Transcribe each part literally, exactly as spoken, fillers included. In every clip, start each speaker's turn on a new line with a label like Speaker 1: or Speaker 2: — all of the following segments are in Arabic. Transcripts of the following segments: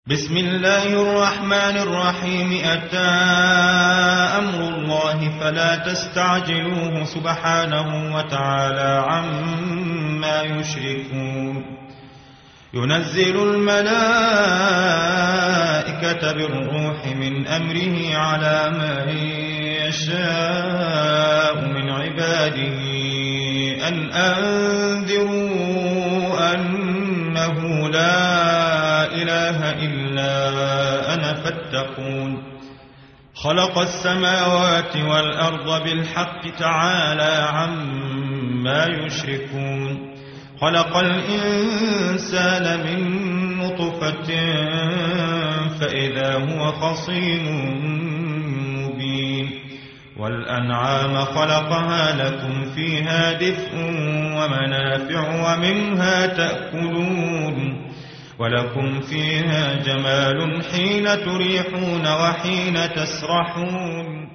Speaker 1: بسم الله الرحمن الرحيم. أتى أمر الله فلا تستعجلوه سبحانه وتعالى عما يشركون. ينزل الملائكة بالروح من أمره على من يشاء من عباده أن أنذروا أنه لا إله إلا أنا فاتقون. خلق السماوات والأرض بالحق تعالى عما يشركون. خلق الإنسان من نطفة فإذا هو خصيم مبين. والأنعام خلقها لكم فيها دفء ومنافع ومنها تأكلون ولكم فيها جمال حين تريحون وحين تسرحون.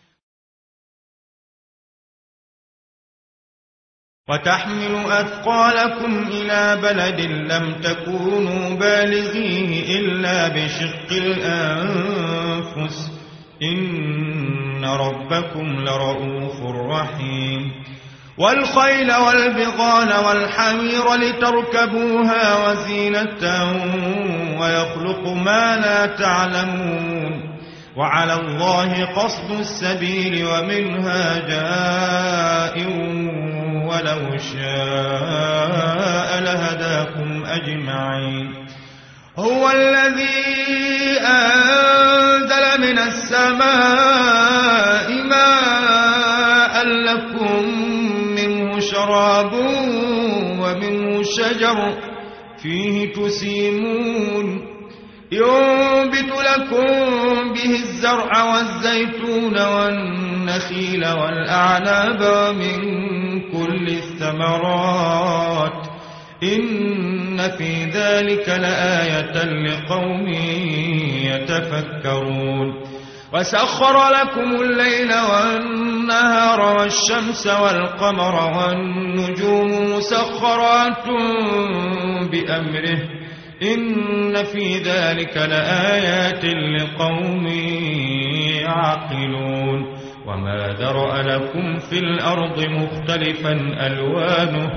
Speaker 1: وتحمل أثقالكم إلى بلد لم تكونوا بالغيه إلا بشق الأنفس إن ربكم لرؤوف رحيم. والخيل والبغال والحمير لتركبوها وزينة ويخلق ما لا تعلمون. وعلى الله قصد السبيل ومنها جائر ولو شاء لهداكم أجمعين. هو الذي أنزل من السماء ماء لكم شراب ومنه شجر فيه تسيمون. ينبت لكم به الزرع والزيتون والنخيل والأعناب ومن كل الثمرات إن في ذلك لآية لقوم يتفكرون. وسخر لكم الليل والنهار والشمس والقمر والنجوم مسخرات بأمره إن في ذلك لآيات لقوم يعقلون. وما ذرأ لكم في الأرض مختلفا ألوانه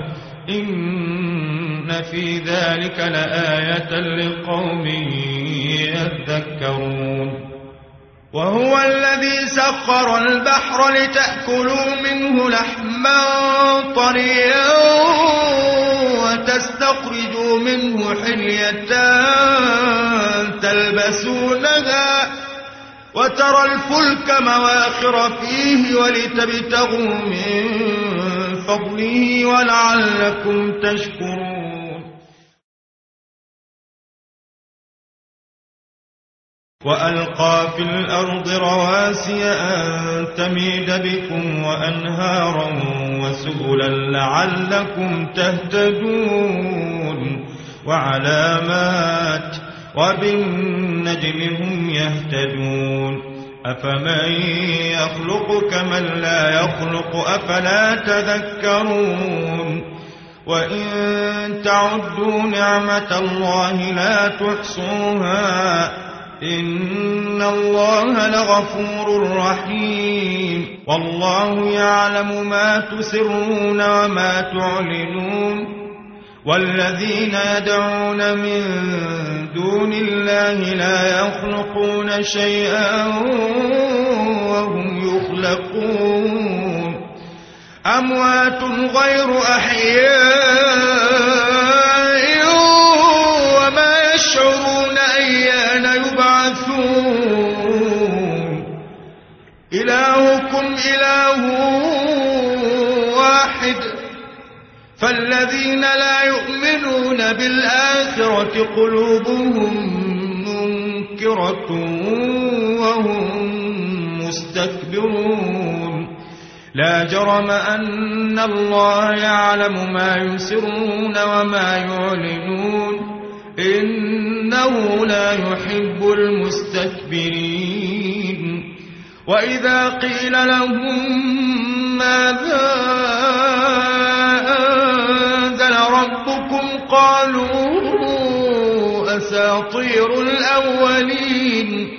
Speaker 1: إن في ذلك لآية لقوم يذكرون. وهو الذي سخر البحر لتأكلوا منه لحما طريا وتستخرجوا منه حلية تلبسونها وترى الفلك مواخر فيه ولتبتغوا من فضله ولعلكم تشكرون. وألقى في الأرض رواسي أن تميد بكم وأنهارا وسبلا لعلكم تهتدون. وعلامات وبالنجم هم يهتدون. أفمن يخلق كمن لا يخلق أفلا تذكرون. وإن تعدوا نعمة الله لا تحصوها إن الله لغفور رحيم. والله يعلم ما تسرون وما تعلنون. والذين يدعون من دون الله لا يخلقون شيئا وهم يخلقون. أموات غير أحياء وما يشعرون أيان يبعثون. إلهكم إله واحد فالذين لا يؤمنون بالآخرة قلوبهم منكرة وهم مستكبرون. لا جرم أن الله يعلم ما يسرون وما يعلنون إنه لا يحب المستكبرين. وإذا قيل لهم ماذا أنزل ربكم قالوا
Speaker 2: أساطير الأولين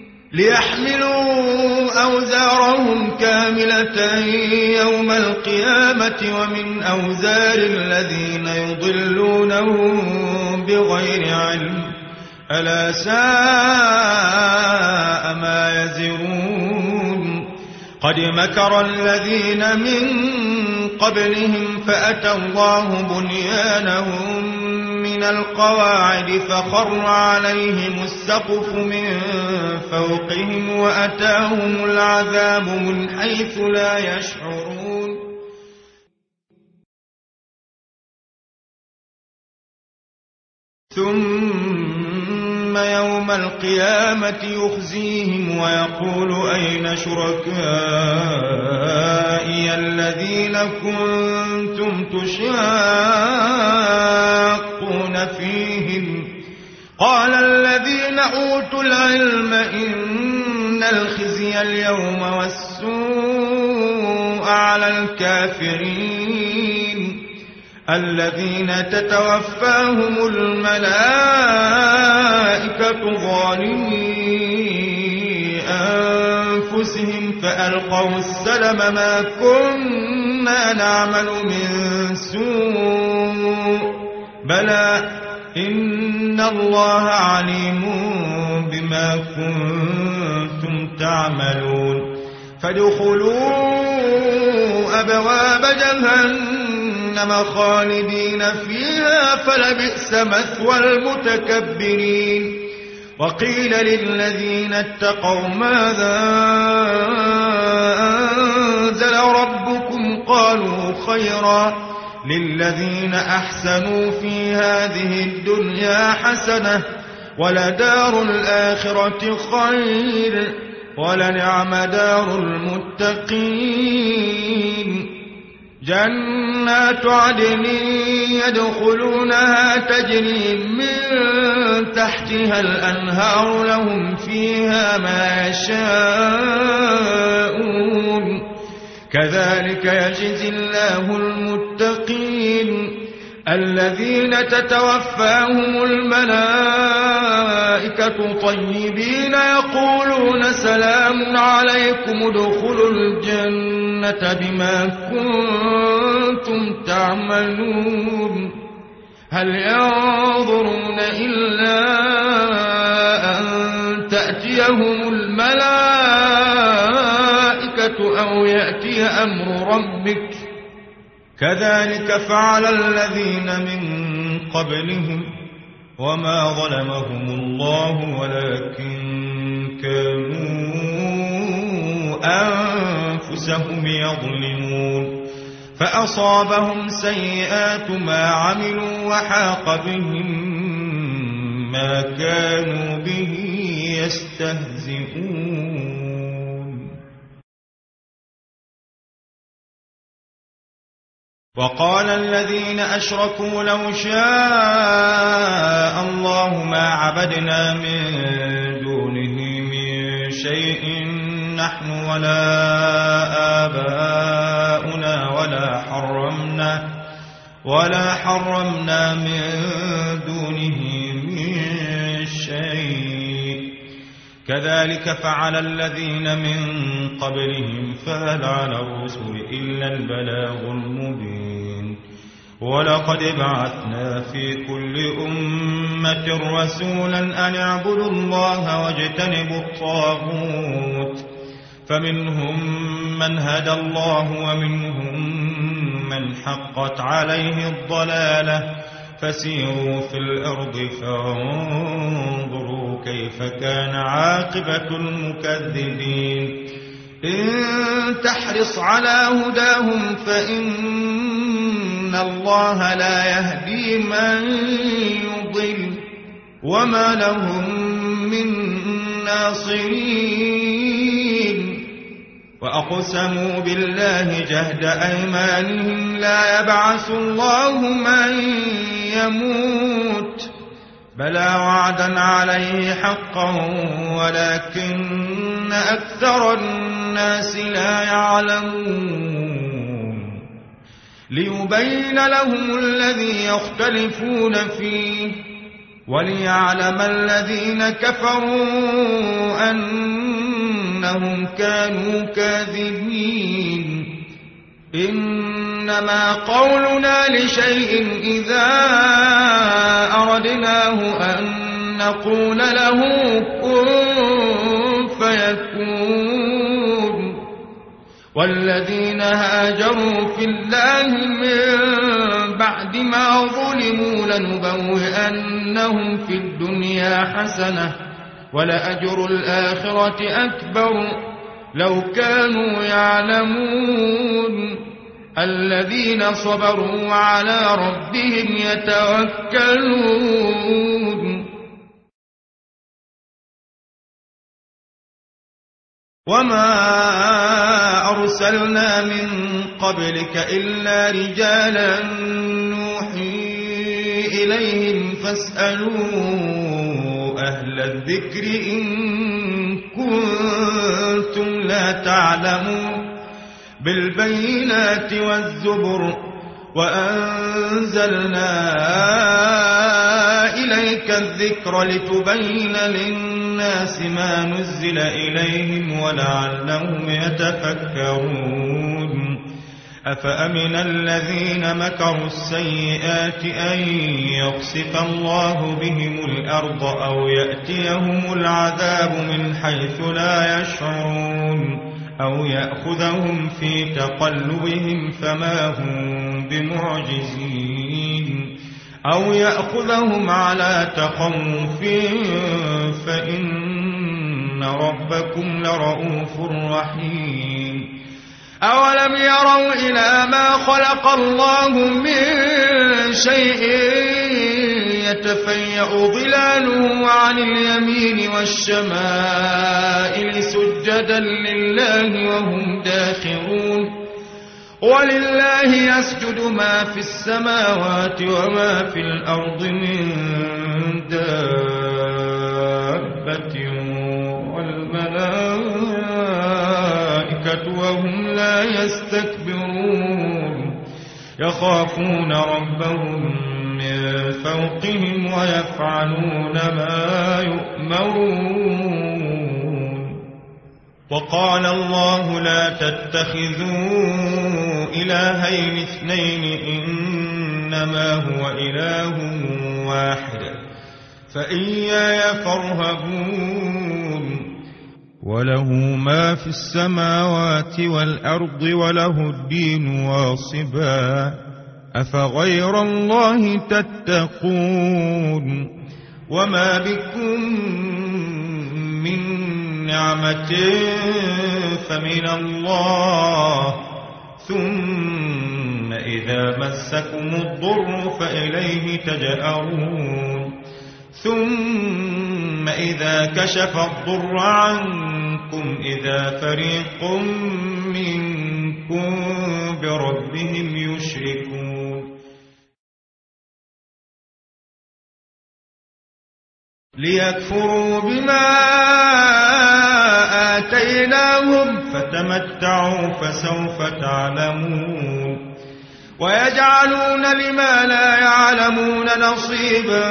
Speaker 2: ليحملوا أوزارهم كاملة يوم القيامة ومن أوزار الذين يضلونهم بغير علم ألا ساء ما يزرون قد مكر الذين من قبلهم فأتى الله بنيانهم من القواعد فخر عليهم السقف من فوقهم وأتاهم العذاب من حيث لا يشعرون ثم يوم القيامة يخزيهم ويقول أين شركائي الذين كنتم تشاقون فيهم قال الذين أوتوا العلم إن الخزي اليوم والسوء على الكافرين الذين تتوفاهم الملائكة ظالمي أنفسهم فألقوا السلم ما كنا نعمل من سوء بلى إن الله عليم بما كنتم تعملون فادخلوا أبواب جهنم خالدين فيها فلبئس مثوى المتكبرين وقيل للذين اتقوا ماذا أنزل ربكم قالوا خيرا للذين أحسنوا في هذه الدنيا حسنة ولدار الآخرة خير ولنعم دار المتقين جنات عدن يدخلونها تجري من تحتها الأنهار لهم فيها ما يشاءون كذلك يجزي الله المتقين الذين تتوفاهم الملائكة طيبين يقولون سلام عليكم ادخلوا الجنة بما كنتم تعملون هل ينظرون إلا أن تأتيهم الملائكة أو يأتي أمر ربك كذلك فعل الذين من قبلهم وما ظلمهم الله ولكن كانوا أنفسهم يظلمون فأصابهم سيئات ما عملوا وحاق بهم ما كانوا به يستهزئون وقال الذين أشركوا لو شاء الله ما عبدنا من دونه من شيء نحن ولا آباؤنا ولا حرمنا ولا حرمنا من دونه من شيء كذلك فعل الذين من قبلهم فهل على الرسل إلا البلاغ المبين ولقد بعثنا في كل أمة رسولا أن اعبدوا الله واجتنبوا الطاغوت فمنهم من هدى الله ومنهم من حقت عليه الضلالة فسيروا في الأرض فانظروا كيف كان عاقبة المكذبين إن تحرص على هداهم فإن الله لا يهدي من يضل وما لهم من ناصرين وأقسموا بالله جهد أيمانهم لا يبعث الله من يموت بلى وعدا عليه حقا ولكن أكثر الناس لا يعلمون ليبين لهم الذي يختلفون فيه وليعلم الذين كفروا أنهم كانوا كاذبين إنما قولنا لشيء إذا أردناه أن نقول له كن فيكون والذين هاجروا في الله من بعد ما ظلموا لنبوئنهم في الدنيا حسنة ولأجر الآخرة أكبر لو كانوا يعلمون الذين صبروا على ربهم يتوكلون وما أرسلنا من قبلك إلا رجالا نوحي إليهم فاسألوا أهل الذكر إن كنتم لا تعلمون بالبينات والزبر وأنزلنا إليك الذكر لتبين للناس ما نزل إليهم ولعلهم يتفكرون أفأمن الذين مكروا السيئات أن يخسف الله بهم الأرض أو يأتيهم العذاب من حيث لا يشعرون أو يأخذهم في تقلبهم فما هم بمعجزين أو يأخذهم على تخوف فإن ربكم لرؤوف رحيم أولم يروا إلى ما خلق الله من شيء يتفيأ ظلاله عن اليمين والشمائل سجدا لله وهم داخرون ولله يسجد ما في السماوات وما في الأرض من دابة والملائكة وهم لا يستكبرون يخافون ربهم من فوقهم ويفعلون ما يؤمرون وقال الله لا تتخذوا إلهين اثنين إنما هو إله واحد فإياي فارهبون وله ما في السماوات والأرض وله الدين واصبا أفغير الله تتقون وما بكم من نعمة فمن الله ثم إذا مسكم الضر فإليه تجأرون ثم إذا كشف الضر عنكم إذا فريق منكم بربهم يشركون ليكفروا بما آتيناهم فتمتعوا فسوف تعلمون ويجعلون لما لا يعلمون نصيبا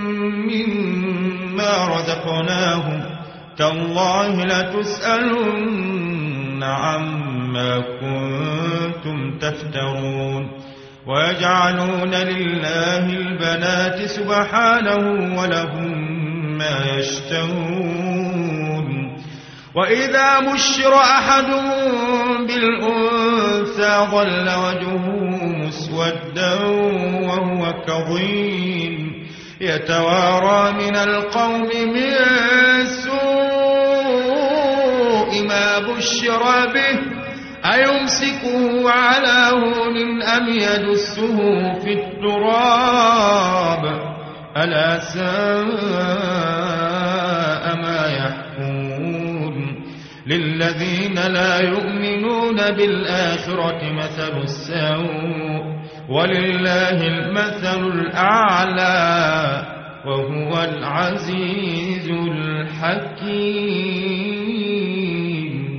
Speaker 2: مما رزقناهم تالله لتسألن عما كنتم تفترون ويجعلون لله البنات سبحانه ولهم ما يشتهون وإذا بشر أحدهم بالأنثى ظل وجهه مسودا وهو كظيم يتوارى من القوم من سوء ما بشر به أيمسكه على هون أم يدسه في التراب ألا ساء ما يحكمون للذين لا يؤمنون بالآخرة مثل السوء ولله المثل الأعلى وهو العزيز الحكيم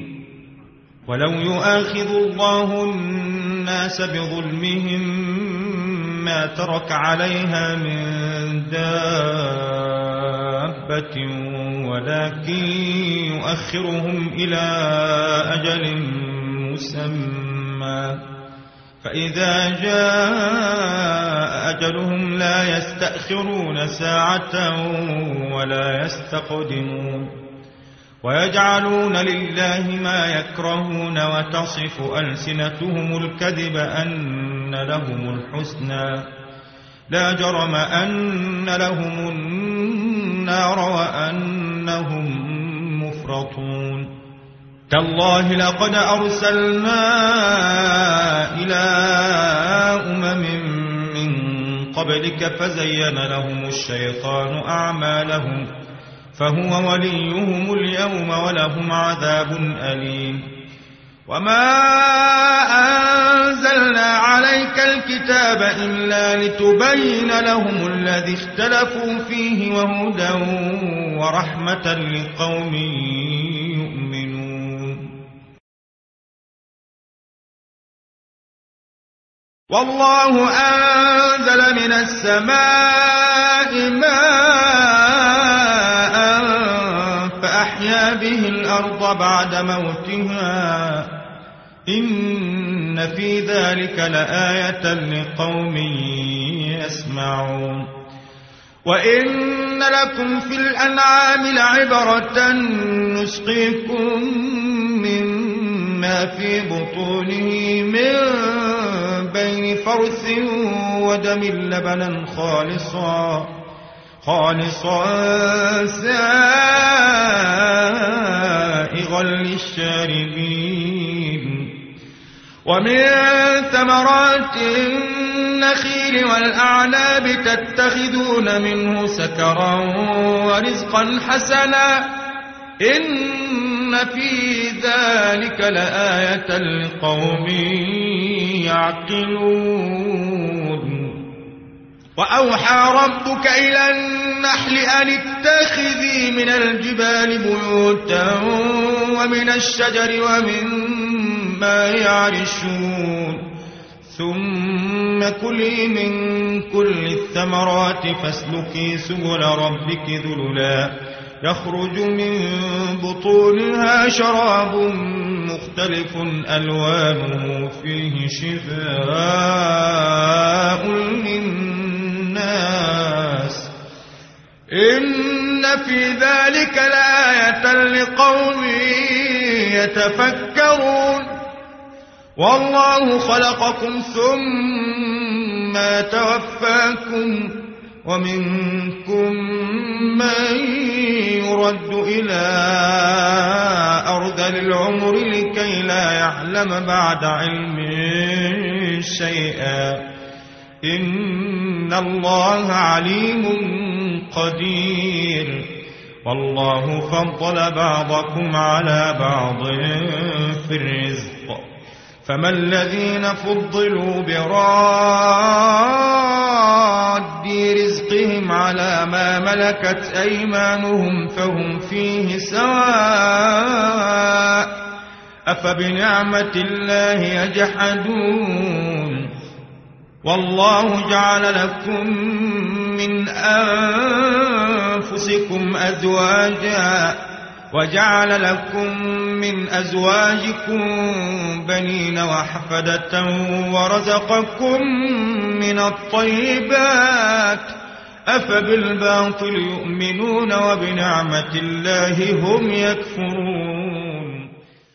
Speaker 2: ولو يؤاخذ الله الناس بظلمهم ما ترك عليها من دابة ولكن يؤخرهم إلى أجل مسمى فإذا جاء أجلهم لا يستأخرون ساعة ولا يستقدمون ويجعلون لله ما يكرهون وتصف ألسنتهم الكذب أن لهم الحسنى لا جرم أن لهم النار وأنهم مفرطون تالله لقد أرسلنا إلى أمم من قبلك فزين لهم الشيطان أعمالهم فهو وليهم اليوم ولهم عذاب أليم وما أنزلنا عليك الكتاب إلا لتبين لهم الذي اختلفوا فيه وهدى ورحمة لقوم يؤمنون والله أنزل من السماء ماء فأحيا به الأرض بعد موتها إن في ذلك لآية لقوم يسمعون وإن لكم في الأنعام لعبرة نسقيكم مما في بطونه من بين فرث ودم لبنا خالصا خالصا سائغا للشاربين ومن ثمرات النخيل والأعناب تتخذون منه سكرا ورزقا حسنا إن في ذلك لآية لقوم يعقلون وأوحى ربك إلى النحل أن اتخذي من الجبال بيوتا ومن الشجر ومما يعرشون ثم كلي من كل الثمرات فاسلكي سبل ربك ذللا يخرج من بطونها شراب مختلف ألوانه فيه شفاء للناس إن في ذلك لآية لقوم يتفكرون والله خلقكم ثم توفاكم ومنكم من يرد إلى أرذل العمر لكي لا يعلم بعد علم شيئا إن الله عليم قدير والله فضل بعضكم على بعض في الرزق فما الذين فضلوا براد رزقهم على ما ملكت أيمانهم فهم فيه سواء أفبنعمة الله يجحدون والله جعل لكم من أنفسكم أزواجا وجعل لكم من أزواجكم بنين وحفدة ورزقكم من الطيبات أفبالباطل يؤمنون وبنعمة الله هم يكفرون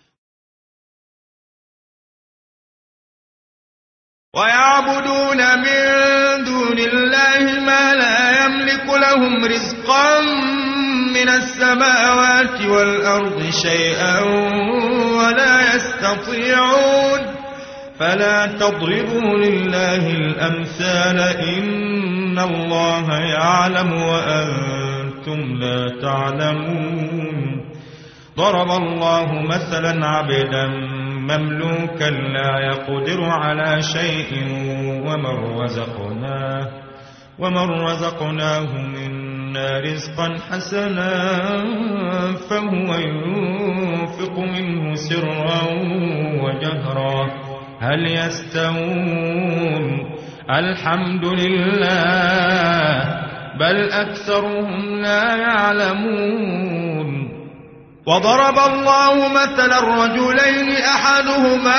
Speaker 2: ويعبدون من دون الله ما لا يملك لهم رزقا من السماوات والأرض شيئا ولا يستطيعون فلا تضربوا لله الأمثال إن الله يعلم وأنتم لا تعلمون ضرب الله مثلا عبدا مملوكا لا يقدر على شيء ومن رزقناه ومن رزقناه منا رزقا حسنا فهو ينفق منه سرا وجهرا هل يستوون
Speaker 1: الحمد لله بل أكثرهم لا يعلمون.
Speaker 2: وضرب الله مثلا الرجلين أحدهما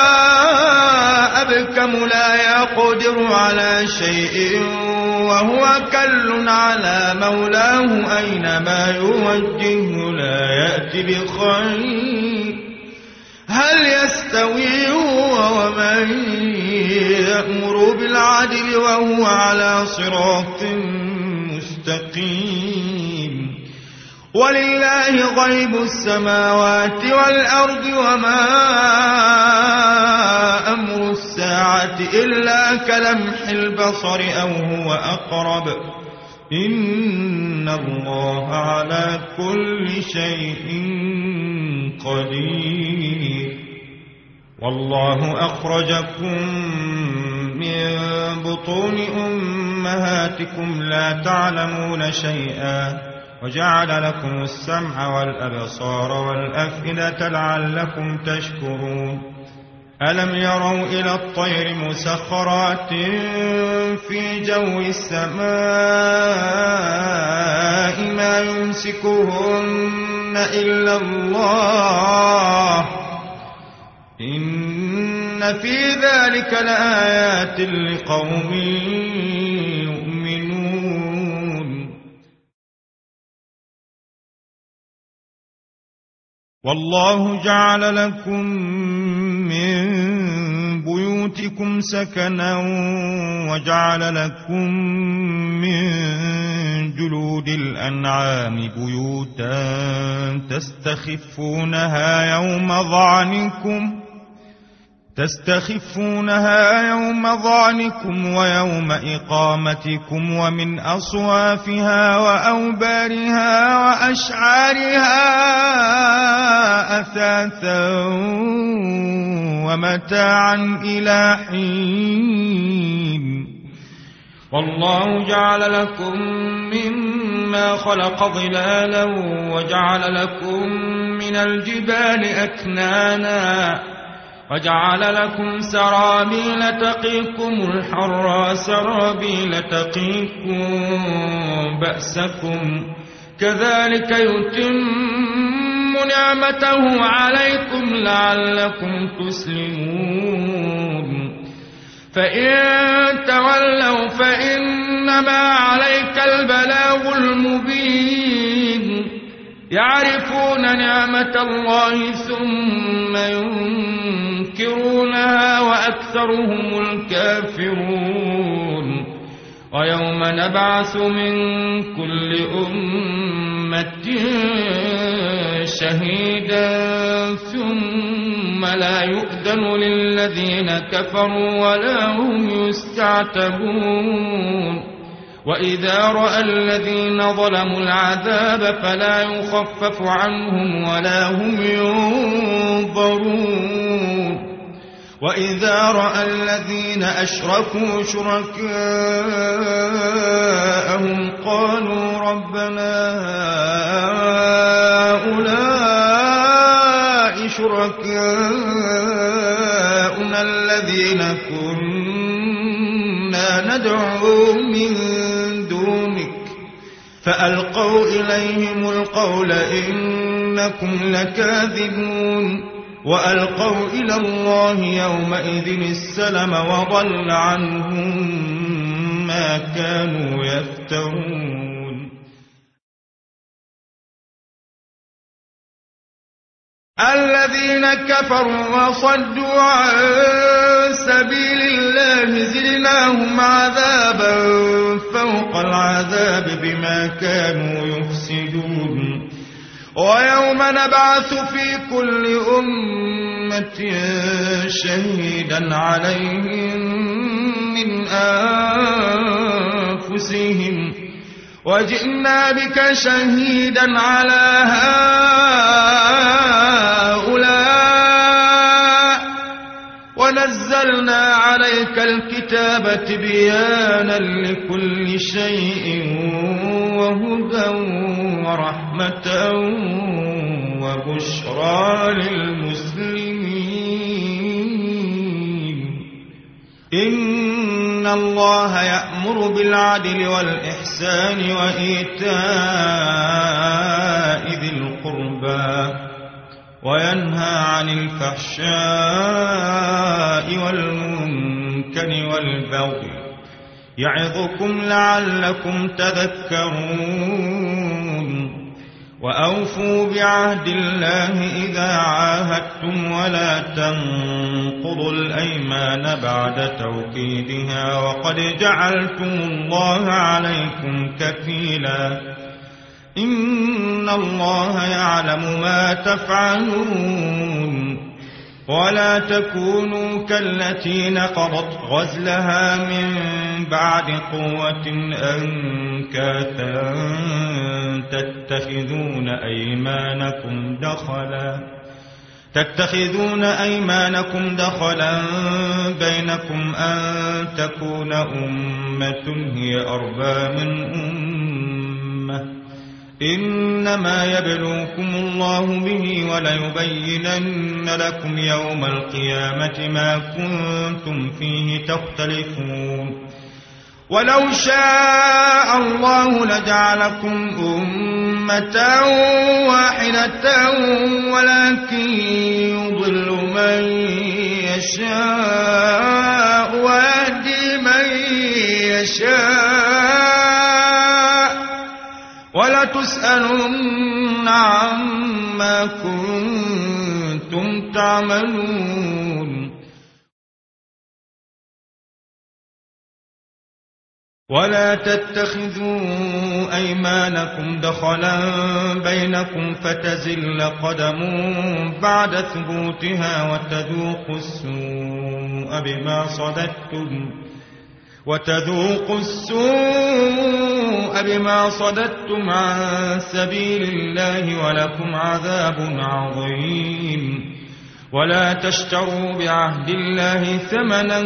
Speaker 2: أبكم لا يقدر على شيء وهو كل على مولاه أينما يوجهه لا يأتي بخير هل يستوي هو ومن يأمر بالعدل وهو على صراط مستقيم. ولله غيب السماوات والأرض وما أمر الساعة إلا كلمح البصر أو هو أقرب إن الله على كل شيء قدير. والله أخرجكم من بطون أمهاتكم لا تعلمون شيئا وجعل لكم السمع والأبصار والأفئدة لعلكم تشكرون. ألم يروا إلى الطير مسخرات في جو السماء ما يمسكهن إلا الله إن في ذلك لآيات لقوم يؤمنون. والله جعل لكم من بيوتكم سكنا وجعل لكم من جلود الأنعام بيوتا تستخفونها يوم ظعنكم تستخفونها يوم ظعنكم ويوم إقامتكم ومن أصوافها وأوبارها وأشعارها أثاثا ومتاعا إلى حين. والله جعل لكم مما خلق ظلالا وجعل لكم من الجبال أكنانا وجعل لكم سرابيل تقيكم الحر سرابيل تقيكم بأسكم كذلك يتم نعمته عليكم لعلكم تسلمون. فإن تولوا فإنما عليك البلاغ المبين. يعرفون نعمة الله ثم ينكرونها وأكثرهم الكافرون. ويوم نبعث من كل أمة شهيدا ثم لا يؤذن للذين كفروا ولا هم يستعتبون. وإذا رأى الذين ظلموا العذاب فلا يخفف عنهم ولا هم ينظرون. وإذا رأى الذين أشركوا شركاءهم قالوا ربنا هؤلاء شركاؤنا الذين كنا ندعو من دونك فألقوا إليهم القول إنكم لكاذبون. وألقوا إلى الله يومئذ السلم وضل عنهم ما كانوا يفترون. الذين كفروا وصدوا عن سبيل الله زدناهم عذابا فوق العذاب بما كانوا يفسدون. ويوم نبعث في كل أمة شهيدا عليهم من أنفسهم وجئنا بك شهيدا على هؤلاء ونزلنا عليك الكتاب تبيانا لكل شيء وهدى ورحمة وبشرى للمسلمين. إن الله يأمر بالعدل والإحسان وإيتاء ذي القربى وينهى عن الفحشاء والمنكر والبغي يعظكم لعلكم تذكرون وأوفوا بعهد الله إذا عاهدتم ولا تنقضوا الأيمان بعد توكيدها وقد جعلتم الله عليكم كفيلا إن الله يعلم ما تفعلون ولا تكونوا كالتي نقضت غزلها من بعد قوة أنكاثا تتخذون أيمانكم دخلا تتخذون أيمانكم دخلا بينكم أن تكون أمة هي أربى من أمة إنما يبلوكم الله به وليبينن لكم يوم القيامة ما كنتم فيه تختلفون ولو شاء الله لجعلكم أمة واحدة ولكن يضل من يشاء ويهدي من يشاء ولتسألن عما كنتم تعملون ولا تتخذوا أيمانكم دخلا بينكم فتزل قدم بعد ثبوتها وتذوقوا السوء بما صددتم وتذوقوا السوء بما صددتم عن سبيل الله ولكم عذاب عظيم ولا تشتروا بعهد الله ثمنا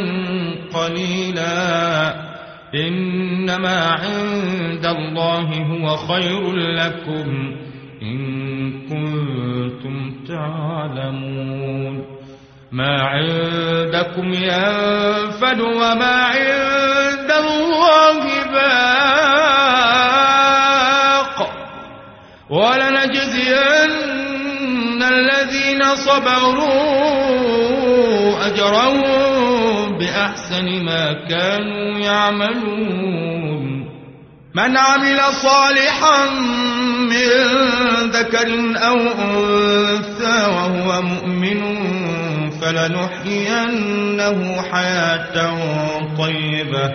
Speaker 2: قليلا إنما عند الله هو خير لكم إن كنتم تعلمون ما عندكم ينفد وما عند الله باق ولنجزين الذين صبروا أجرهم بأحسن ما كانوا يعملون من عمل صالحا من ذكر أو أنثى وهو مؤمن فلنحيينه حياة طيبة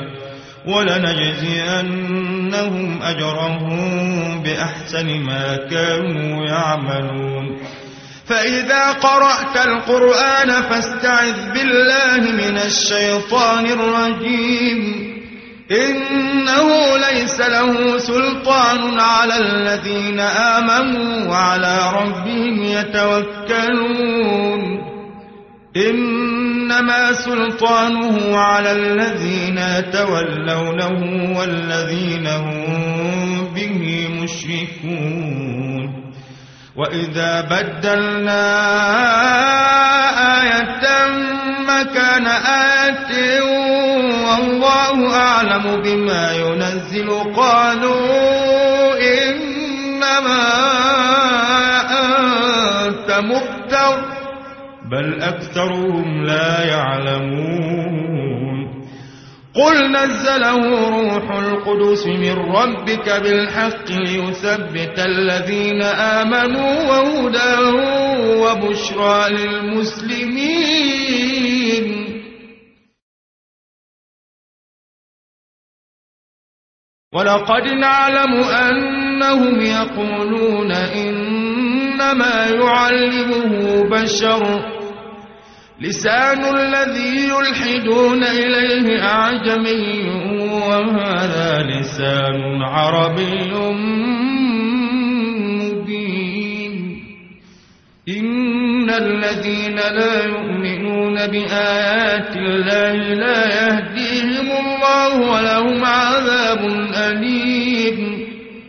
Speaker 2: ولنجزينهم أجرهم بأحسن ما كانوا يعملون فإذا قرأت القرآن فاستعذ بالله من الشيطان الرجيم إنه ليس له سلطان على الذين آمنوا وعلى ربهم يتوكلون إنما سلطانه على الذين يتولونه والذين هم به مشركون وإذا بدلنا آية مكان آية والله أعلم بما ينزل قالوا إنما أنت مفتر بل أكثرهم لا يعلمون قل نزله روح القدس من ربك بالحق ليثبت الذين آمنوا وهدى وبشرى للمسلمين ولقد نعلم أنهم يقولون إنما يعلمه بشر لسان الذي يلحدون إليه أعجمي وهذا لسان عربي مبين إن الذين لا يؤمنون بآيات الله لا يهديهم الله ولهم عذاب أليم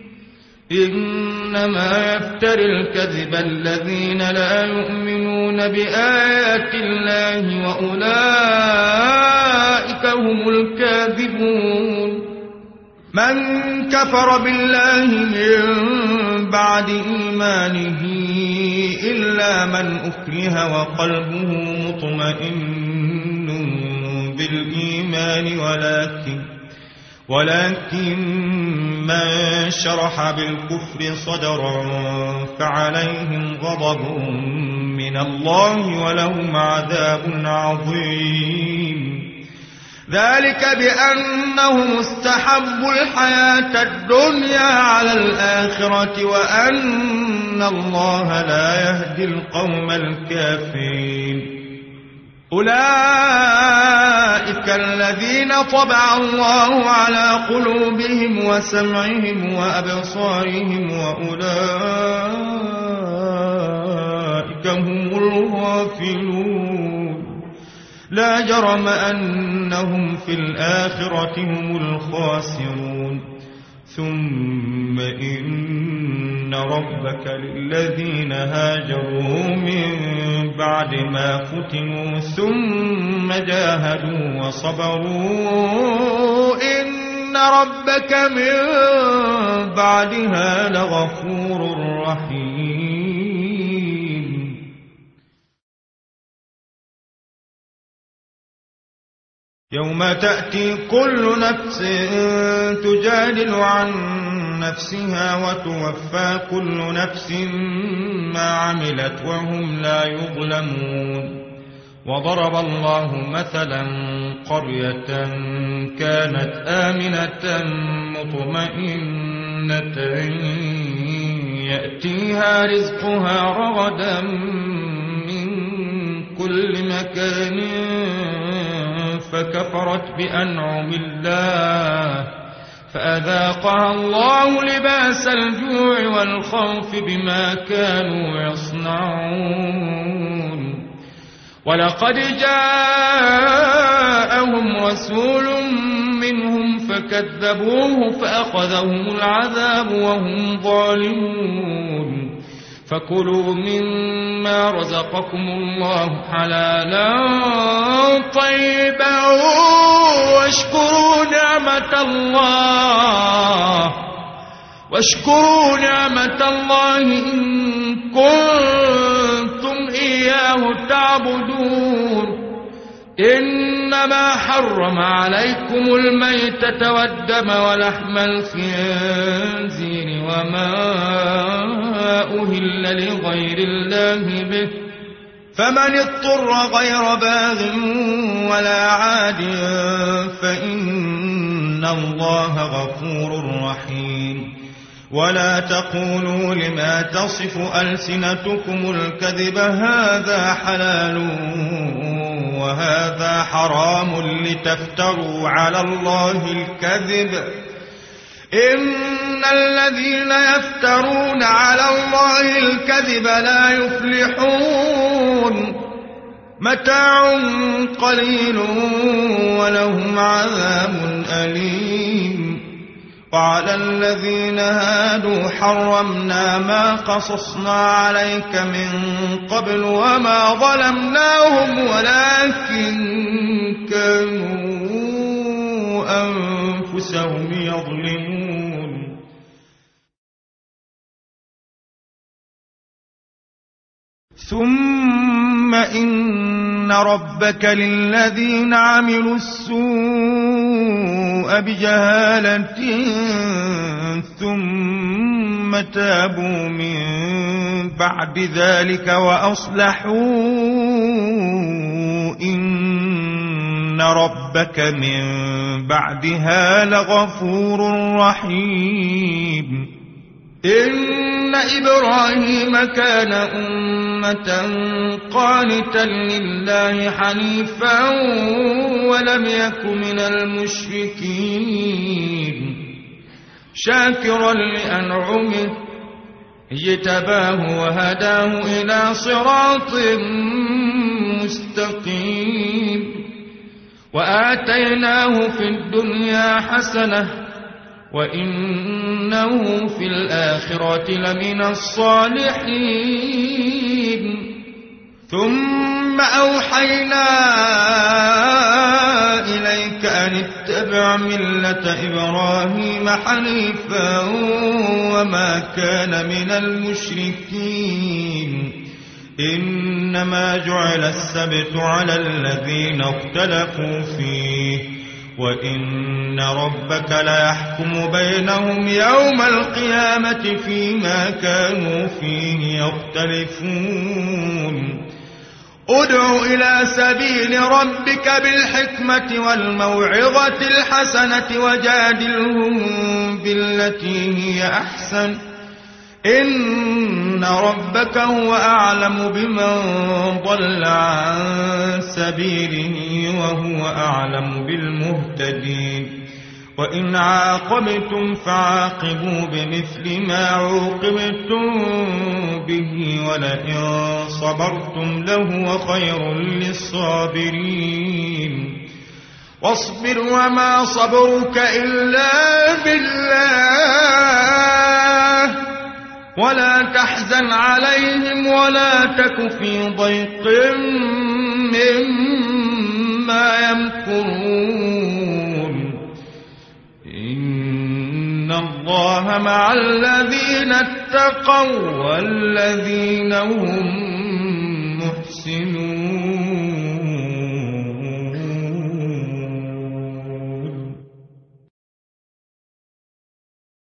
Speaker 2: إنما يفتر الكذب الذين لا يؤمنون بآيات الله وأولئك هم الكاذبون من كفر بالله من بعد إيمانه إلا من أكره وقلبه مطمئن بالإيمان ولكن ولكن من شرح بالكفر صدرا فعليهم غضب من الله ولهم عذاب عظيم ذلك بأنهم استحبوا الحياة الدنيا على الآخرة وأن الله لا يهدي القوم الكافرين أولئك الذين طبع الله على قلوبهم وسمعهم وأبصارهم وأولئك هم الغافلون لا جرم أنهم في الآخرة هم الخاسرون ثم إن ربك للذين هاجروا من بعد ما فتنوا ثم جاهدوا وصبروا إن ربك من بعدها لغفور رحيم يوم تأتي كل نفس تجادل عن نفسها وتوفى كل نفس ما عملت وهم لا يظلمون وضرب الله مثلا قرية كانت آمنة مطمئنة يأتيها رزقها رغدا من كل مكان فكفرت بأنعم الله فأذاقها الله لباس الجوع والخوف بما كانوا يصنعون ولقد جاءهم رسول منهم فكذبوه فأخذهم العذاب وهم ظالمون فكلوا مما رزقكم الله حلالا طيبا واشكروا نعمة الله واشكروا نعمة الله إن كنتم إياه تعبدون إنما حرم عليكم الميتة والدم ولحم الخنزير وما أهل لغير الله به فمن اضطر غير باغ ولا عاد فإن الله غفور رحيم ولا تقولوا لما تصف ألسنتكم الكذب هذا حلال وهذا حرام لتفتروا على الله الكذب إن الذين يفترون على الله الكذب لا يفلحون متاع قليل ولهم عذاب أليم وعلى الذين هادوا حرمنا ما قصصنا عليك من قبل وما ظلمناهم ولكن كانوا أنفسهم يظلمون ثم إن ربك للذين عملوا السوء بجهالة ثم تابوا من بعد ذلك وأصلحوا إن ربك من بعدها لغفور رحيم إن إبراهيم كان أمة قانتا لله حنيفا ولم يك من المشركين شاكرا لأنعمه اجتباه وهداه إلى صراط مستقيم وآتيناه في الدنيا حسنة وإنه في الآخرة لمن الصالحين ثم أوحينا إليك أن اتبع ملة إبراهيم حنيفا وما كان من المشركين إنما جعل السبت على الذين اختلفوا فيه وإن ربك ليحكم بينهم يوم القيامة فيما كانوا فيه يختلفون ادع إلى سبيل ربك بالحكمة والموعظة الحسنة وجادلهم بالتي هي أحسن إن ربك هو أعلم بمن ضل عن سبيله وهو أعلم بالمهتدين وإن عاقبتم فعاقبوا بمثل ما عوقبتم به ولئن صبرتم لهو خير للصابرين واصبر وما صبرك إلا بالله ولا تحزن عليهم ولا تك في ضيق مما يمكرون إن الله مع الذين اتقوا والذين هم محسنون.